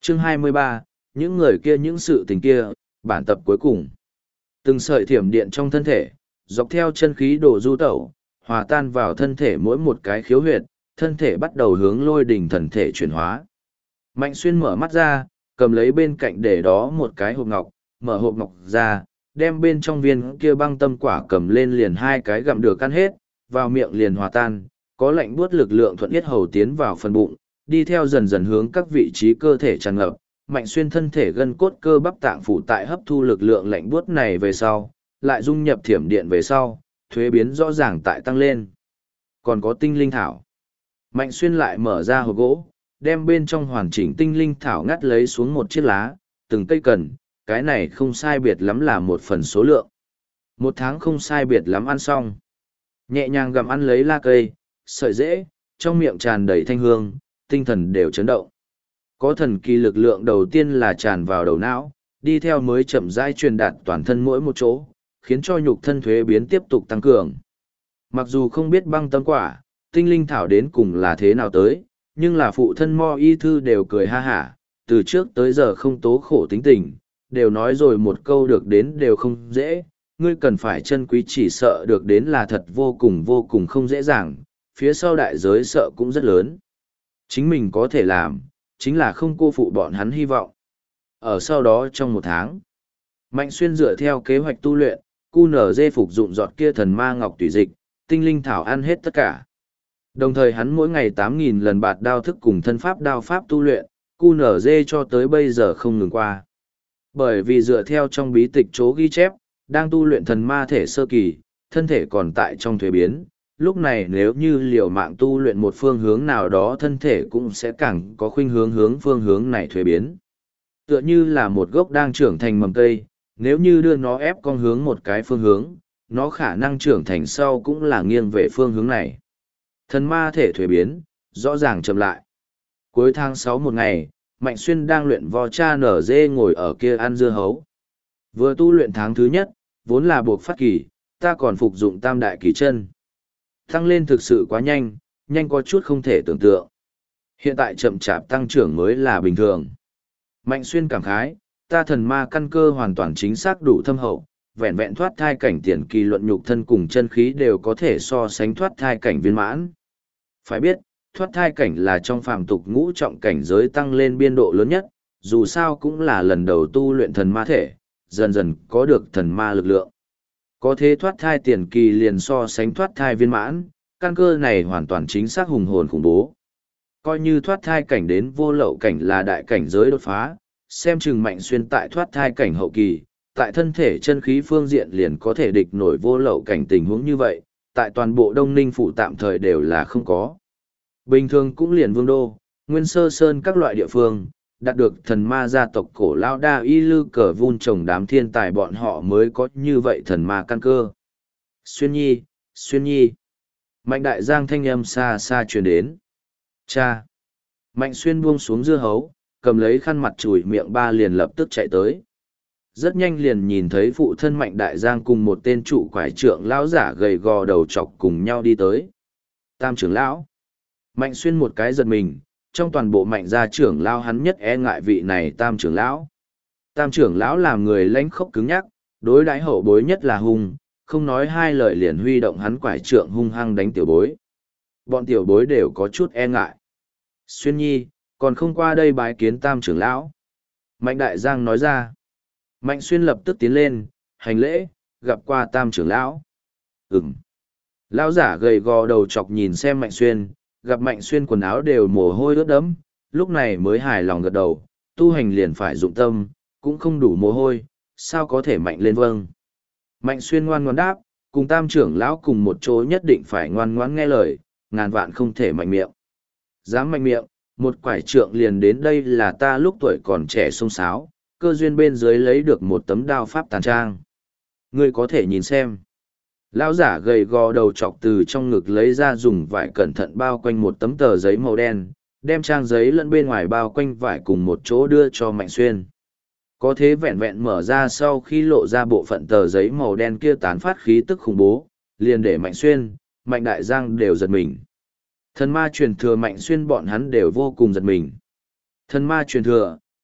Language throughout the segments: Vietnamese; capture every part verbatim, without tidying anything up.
Chương hai mươi ba, những người kia những sự tình kia, bản tập cuối cùng. Từng sợi thiểm điện trong thân thể, dọc theo chân khí đổ du tẩu, hòa tan vào thân thể mỗi một cái khiếu huyệt, thân thể bắt đầu hướng lôi đỉnh thần thể chuyển hóa. Mạnh Xuyên mở mắt ra, cầm lấy bên cạnh để đó một cái hộp ngọc, mở hộp ngọc ra, đem bên trong viên kia băng tâm quả cầm lên liền hai cái gặm được ăn hết, vào miệng liền hòa tan, có lạnh buốt lực lượng thuận yết hầu tiến vào phần bụng, đi theo dần dần hướng các vị trí cơ thể tràn ngập. Mạnh Xuyên thân thể gân cốt cơ bắp tạng phủ tại hấp thu lực lượng lạnh buốt này về sau, lại dung nhập thiểm điện về sau, thuế biến rõ ràng tại tăng lên. Còn có tinh linh thảo. Mạnh Xuyên lại mở ra hộp gỗ, đem bên trong hoàn chỉnh tinh linh thảo ngắt lấy xuống một chiếc lá, từng cây cần, cái này không sai biệt lắm là một phần số lượng. Một tháng không sai biệt lắm ăn xong. Nhẹ nhàng gặm ăn lấy la cây, sợi rễ, trong miệng tràn đầy thanh hương, tinh thần đều chấn động. Có thần kỳ lực lượng đầu tiên là tràn vào đầu não, đi theo mới chậm rãi truyền đạt toàn thân mỗi một chỗ, khiến cho nhục thân thuế biến tiếp tục tăng cường. Mặc dù không biết băng tâm quả, tinh linh thảo đến cùng là thế nào tới, nhưng là phụ thân Mo Y Thư đều cười ha hả, từ trước tới giờ không tố khổ tính tình, đều nói rồi một câu được đến đều không dễ, ngươi cần phải chân quý chỉ sợ được đến là thật vô cùng vô cùng không dễ dàng, phía sau đại giới sợ cũng rất lớn. Chính mình có thể làm, chính là không cô phụ bọn hắn hy vọng. Ở sau đó trong một tháng, Mạnh Xuyên dựa theo kế hoạch tu luyện, cu nở dê phục dụng giọt kia thần ma ngọc tùy dịch, tinh linh thảo ăn hết tất cả. Đồng thời hắn mỗi ngày tám nghìn lần bạt đao thức cùng thân pháp đao pháp tu luyện, cu nở dê cho tới bây giờ không ngừng qua. Bởi vì dựa theo trong bí tịch chỗ ghi chép, đang tu luyện thần ma thể sơ kỳ, thân thể còn tại trong thuế biến. Lúc này nếu như liều mạng tu luyện một phương hướng nào đó thân thể cũng sẽ càng có khuynh hướng hướng phương hướng này thuế biến. Tựa như là một gốc đang trưởng thành mầm cây, nếu như đưa nó ép con hướng một cái phương hướng, nó khả năng trưởng thành sau cũng là nghiêng về phương hướng này. Thần ma thể thuế biến, rõ ràng chậm lại. Cuối tháng sáu một ngày, Mạnh Xuyên đang luyện vò cha nở dê ngồi ở kia ăn dưa hấu. Vừa tu luyện tháng thứ nhất, vốn là buộc phát kỳ, ta còn phục dụng tam đại kỳ chân. Tăng lên thực sự quá nhanh, nhanh có chút không thể tưởng tượng. Hiện tại chậm chạp tăng trưởng mới là bình thường. Mạnh Xuyên cảm khái, ta thần ma căn cơ hoàn toàn chính xác đủ thâm hậu, vẹn vẹn thoát thai cảnh tiền kỳ luận nhục thân cùng chân khí đều có thể so sánh thoát thai cảnh viên mãn. Phải biết, thoát thai cảnh là trong phàm tục ngũ trọng cảnh giới tăng lên biên độ lớn nhất, dù sao cũng là lần đầu tu luyện thần ma thể, dần dần có được thần ma lực lượng. Có thế thoát thai tiền kỳ liền so sánh thoát thai viên mãn, căn cơ này hoàn toàn chính xác hùng hồn khủng bố. Coi như thoát thai cảnh đến vô lậu cảnh là đại cảnh giới đột phá, xem chừng Mạnh Xuyên tại thoát thai cảnh hậu kỳ, tại thân thể chân khí phương diện liền có thể địch nổi vô lậu cảnh tình huống như vậy, tại toàn bộ Đông Ninh phủ tạm thời đều là không có. Bình thường cũng liền Vương Đô, Nguyên Sơ Sơn các loại địa phương, đạt được thần ma gia tộc cổ lao đa y lư cờ vun trồng đám thiên tài bọn họ mới có như vậy thần ma căn cơ. Xuyên nhi, Xuyên nhi. Mạnh đại giang thanh âm xa xa truyền đến. Cha. Mạnh Xuyên buông xuống dưa hấu, cầm lấy khăn mặt chùi miệng ba liền lập tức chạy tới. Rất nhanh liền nhìn thấy phụ thân Mạnh đại giang cùng một tên trụ quải trượng lão giả gầy gò đầu chọc cùng nhau đi tới. Tam trưởng lão. Mạnh Xuyên một cái giật mình, trong toàn bộ Mạnh gia trưởng lão hắn nhất e ngại vị này tam trưởng lão. Tam trưởng lão làm người lãnh khốc cứng nhắc, đối đãi hậu bối nhất là hung, không nói hai lời liền huy động hắn quải trượng hung hăng đánh tiểu bối. Bọn tiểu bối đều có chút e ngại. Xuyên nhi, còn không qua đây bái kiến tam trưởng lão. Mạnh đại giang nói ra. Mạnh Xuyên lập tức tiến lên, hành lễ, gặp qua tam trưởng lão. Ừm. Lão giả gầy gò đầu chọc nhìn xem Mạnh Xuyên, gặp Mạnh Xuyên quần áo đều mồ hôi ướt đẫm, lúc này mới hài lòng gật đầu, tu hành liền phải dụng tâm, cũng không đủ mồ hôi, sao có thể mạnh lên vâng. Mạnh Xuyên ngoan ngoãn đáp, cùng tam trưởng lão cùng một chỗ nhất định phải ngoan ngoãn nghe lời, ngàn vạn không thể mạnh miệng. Dám mạnh miệng, một quải trượng liền đến đây là ta lúc tuổi còn trẻ sông sáo, cơ duyên bên dưới lấy được một tấm đao pháp tàn trang. Ngươi có thể nhìn xem. Lão giả gầy gò đầu chọc từ trong ngực lấy ra dùng vải cẩn thận bao quanh một tấm tờ giấy màu đen, đem trang giấy lẫn bên ngoài bao quanh vải cùng một chỗ đưa cho Mạnh Xuyên. Có thế vẹn vẹn mở ra sau khi lộ ra bộ phận tờ giấy màu đen kia tán phát khí tức khủng bố, liền để Mạnh Xuyên, Mạnh Đại Giang đều giật mình. Thần ma truyền thừa Mạnh Xuyên bọn hắn đều vô cùng giật mình. Thần ma truyền thừa,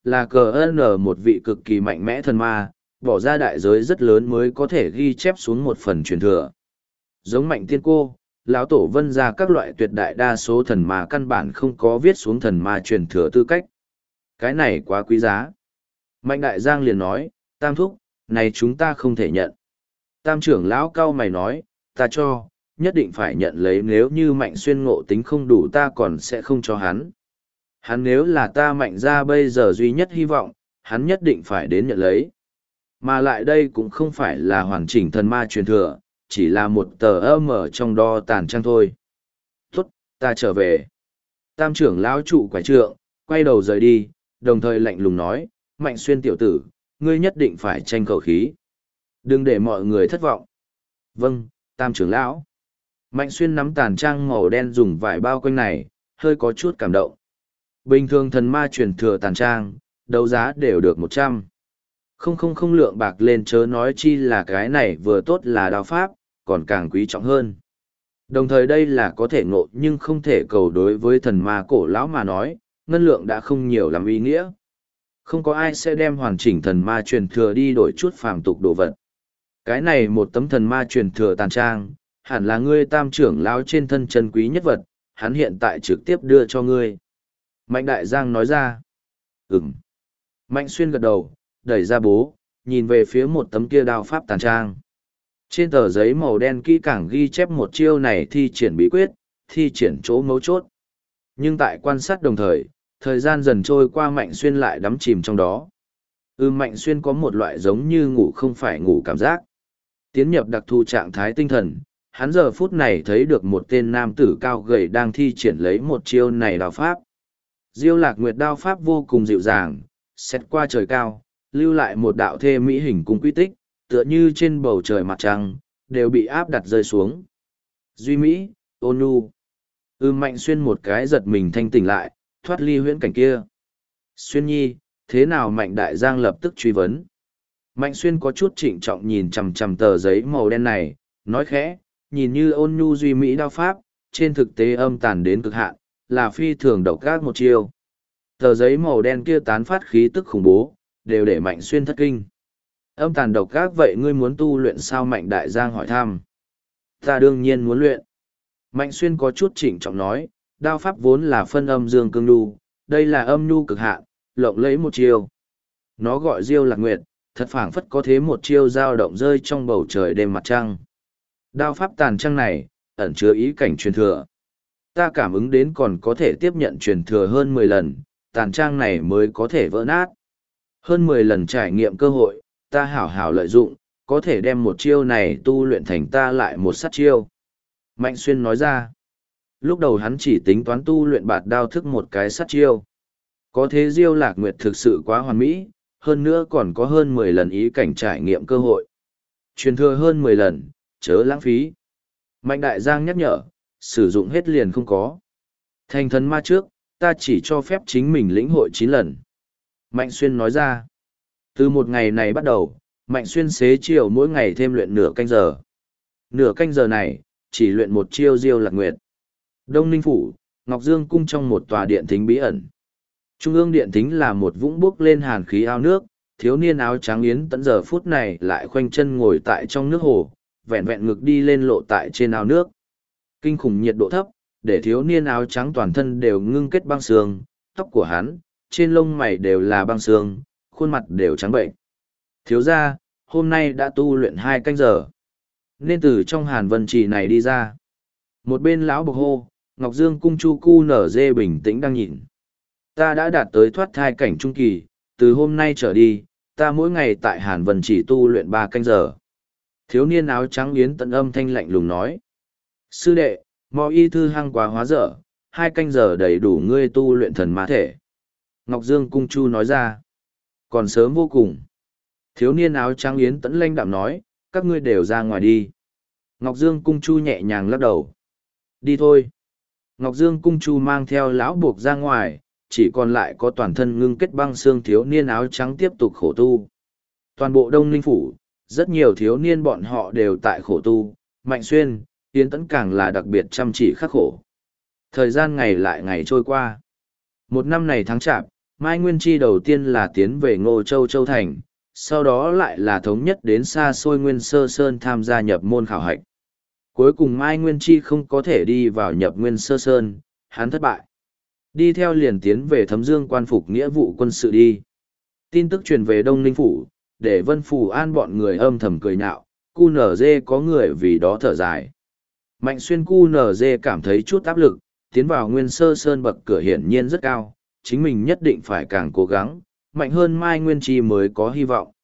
là cờ n một vị cực kỳ mạnh mẽ thần ma, bỏ ra đại giới rất lớn mới có thể ghi chép xuống một phần truyền thừa. Giống Mạnh Tiên Cô, lão tổ Vân gia các loại tuyệt đại đa số thần ma căn bản không có viết xuống thần ma truyền thừa tư cách. Cái này quá quý giá. Mạnh Đại Giang liền nói, Tam thúc, này chúng ta không thể nhận. Tam trưởng lão cao mày nói, ta cho, nhất định phải nhận lấy, nếu như Mạnh Xuyên ngộ tính không đủ ta còn sẽ không cho hắn. Hắn nếu là ta Mạnh gia bây giờ duy nhất hy vọng, hắn nhất định phải đến nhận lấy. Mà lại đây cũng không phải là hoàn chỉnh thần ma truyền thừa, chỉ là một tờ âm ở trong đo tàn trang thôi. Tốt, ta trở về. Tam trưởng lão trụ quải trượng, quay đầu rời đi, đồng thời lạnh lùng nói, Mạnh Xuyên tiểu tử, ngươi nhất định phải tranh khẩu khí. Đừng để mọi người thất vọng. Vâng, Tam trưởng lão. Mạnh Xuyên nắm tàn trang màu đen dùng vải bao quanh này, hơi có chút cảm động. Bình thường thần ma truyền thừa tàn trang, đấu giá đều được một trăm. Không không không lượng bạc lên, chớ nói chi là cái này vừa tốt là đao pháp, còn càng quý trọng hơn. Đồng thời đây là có thể ngộ nhưng không thể cầu, đối với thần ma cổ lão mà nói, ngân lượng đã không nhiều lắm ý nghĩa. Không có ai sẽ đem hoàn chỉnh thần ma truyền thừa đi đổi chút phàm tục đồ vật. Cái này một tấm thần ma truyền thừa tàn trang, hẳn là ngươi Tam trưởng lão trên thân chân quý nhất vật, hắn hiện tại trực tiếp đưa cho ngươi. Mạnh Đại Giang nói ra. Ừm. Mạnh Xuyên gật đầu, đẩy ra bố, nhìn về phía một tấm kia đao pháp tàn trang. Trên tờ giấy màu đen kỹ càng ghi chép một chiêu này thi triển bí quyết, thi triển chỗ mấu chốt. Nhưng tại quan sát đồng thời, thời gian dần trôi qua, Mạnh Xuyên lại đắm chìm trong đó. Ừ, Mạnh Xuyên có một loại giống như ngủ không phải ngủ cảm giác. Tiến nhập đặc thù trạng thái tinh thần, hắn giờ phút này thấy được một tên nam tử cao gầy đang thi triển lấy một chiêu này đao pháp. Diêu Lạc Nguyệt đao pháp vô cùng dịu dàng, xét qua trời cao, lưu lại một đạo thê mỹ hình cung quy tích, tựa như trên bầu trời mặt trăng, đều bị áp đặt rơi xuống. Duy Mỹ, ôn nhu. Ư Mạnh Xuyên một cái giật mình thanh tỉnh lại, thoát ly huyễn cảnh kia. Xuyên nhi, thế nào? Mạnh Đại Giang lập tức truy vấn. Mạnh Xuyên có chút trịnh trọng nhìn chằm chằm tờ giấy màu đen này, nói khẽ, nhìn như ôn nhu duy mỹ đao pháp, trên thực tế âm tàn đến cực hạn, là phi thường độc ác một chiêu. Tờ giấy màu đen kia tán phát khí tức khủng bố, đều để Mạnh Xuyên thất kinh. Âm tàn độc ác vậy ngươi muốn tu luyện sao? Mạnh Đại Giang hỏi thăm. Ta đương nhiên muốn luyện. Mạnh Xuyên có chút trịnh trọng nói, đao pháp vốn là phân âm dương cương nhu, đây là âm nhu cực hạn, lộng lẫy một chiêu. Nó gọi Diêu Lạc Nguyệt, thật phảng phất có thế một chiêu dao động rơi trong bầu trời đêm mặt trăng. Đao pháp tàn trăng này, ẩn chứa ý cảnh truyền thừa. Ta cảm ứng đến còn có thể tiếp nhận truyền thừa hơn mười lần, tàn trang này mới có thể vỡ nát. Hơn mười lần trải nghiệm cơ hội, ta hảo hảo lợi dụng, có thể đem một chiêu này tu luyện thành ta lại một sát chiêu. Mạnh Xuyên nói ra. Lúc đầu hắn chỉ tính toán tu luyện bạt đao thức một cái sát chiêu. Có thế Diêu Lạc Nguyệt thực sự quá hoàn mỹ, hơn nữa còn có hơn mười lần ý cảnh trải nghiệm cơ hội. Truyền thừa hơn mười lần, chớ lãng phí. Mạnh Đại Giang nhắc nhở, sử dụng hết liền không có. Thành thần ma trước, ta chỉ cho phép chính mình lĩnh hội chín lần. Mạnh Xuyên nói ra. Từ một ngày này bắt đầu, Mạnh Xuyên xế chiều mỗi ngày thêm luyện nửa canh giờ. Nửa canh giờ này, chỉ luyện một chiêu Diêu Lạc Nguyệt. Đông Ninh Phủ, Ngọc Dương Cung trong một tòa điện thính bí ẩn. Trung ương điện thính là một vũng bốc lên hàn khí ao nước, thiếu niên áo trắng Yến Tẫn giờ phút này lại khoanh chân ngồi tại trong nước hồ, vẹn vẹn ngực đi lên lộ tại trên ao nước. Kinh khủng nhiệt độ thấp, để thiếu niên áo trắng toàn thân đều ngưng kết băng sương, tóc của hắn, trên lông mày đều là băng sương, khuôn mặt đều trắng bệnh. Thiếu gia, hôm nay đã tu luyện hai canh giờ, nên từ trong hàn vân trì này đi ra. Một bên lão bộc hô, Ngọc Dương Cung Chu Cu nở dê bình tĩnh đang nhìn. Ta đã đạt tới thoát thai cảnh trung kỳ, từ hôm nay trở đi, ta mỗi ngày tại hàn vân chỉ tu luyện ba canh giờ. Thiếu niên áo trắng Yến Tận âm thanh lạnh lùng nói. Sư đệ, mò y thư hăng quá hóa dở, hai canh giờ đầy đủ ngươi tu luyện thần ma thể. Ngọc Dương Cung Chu nói ra. Còn sớm vô cùng. Thiếu niên áo trắng Yến Tẫn lanh đạm nói, các ngươi đều ra ngoài đi. Ngọc Dương Cung Chu nhẹ nhàng lắc đầu. Đi thôi. Ngọc Dương Cung Chu mang theo lão buộc ra ngoài, chỉ còn lại có toàn thân ngưng kết băng xương thiếu niên áo trắng tiếp tục khổ tu. Toàn bộ Đông Ninh Phủ, rất nhiều thiếu niên bọn họ đều tại khổ tu, Mạnh Xuyên, Yến Tẫn càng là đặc biệt chăm chỉ khắc khổ. Thời gian ngày lại ngày trôi qua. Một năm này tháng chạp, Mai Nguyên Chi đầu tiên là tiến về Ngô Châu Châu Thành, sau đó lại là thống nhất đến xa xôi Nguyên Sơ Sơn tham gia nhập môn khảo hạch. Cuối cùng Mai Nguyên Chi không có thể đi vào nhập Nguyên Sơ Sơn, hắn thất bại. Đi theo liền tiến về Thấm Dương quan phục nghĩa vụ quân sự đi. Tin tức truyền về Đông Ninh Phủ, để Vân Phủ An bọn người âm thầm cười nhạo, cu nở dê có người vì đó thở dài. Mạnh xuyên cu nở dê cảm thấy chút áp lực, tiến vào Nguyên Sơ Sơn bậc cửa hiển nhiên rất cao, chính mình nhất định phải càng cố gắng, mạnh hơn Mai Nguyên Chi mới có hy vọng.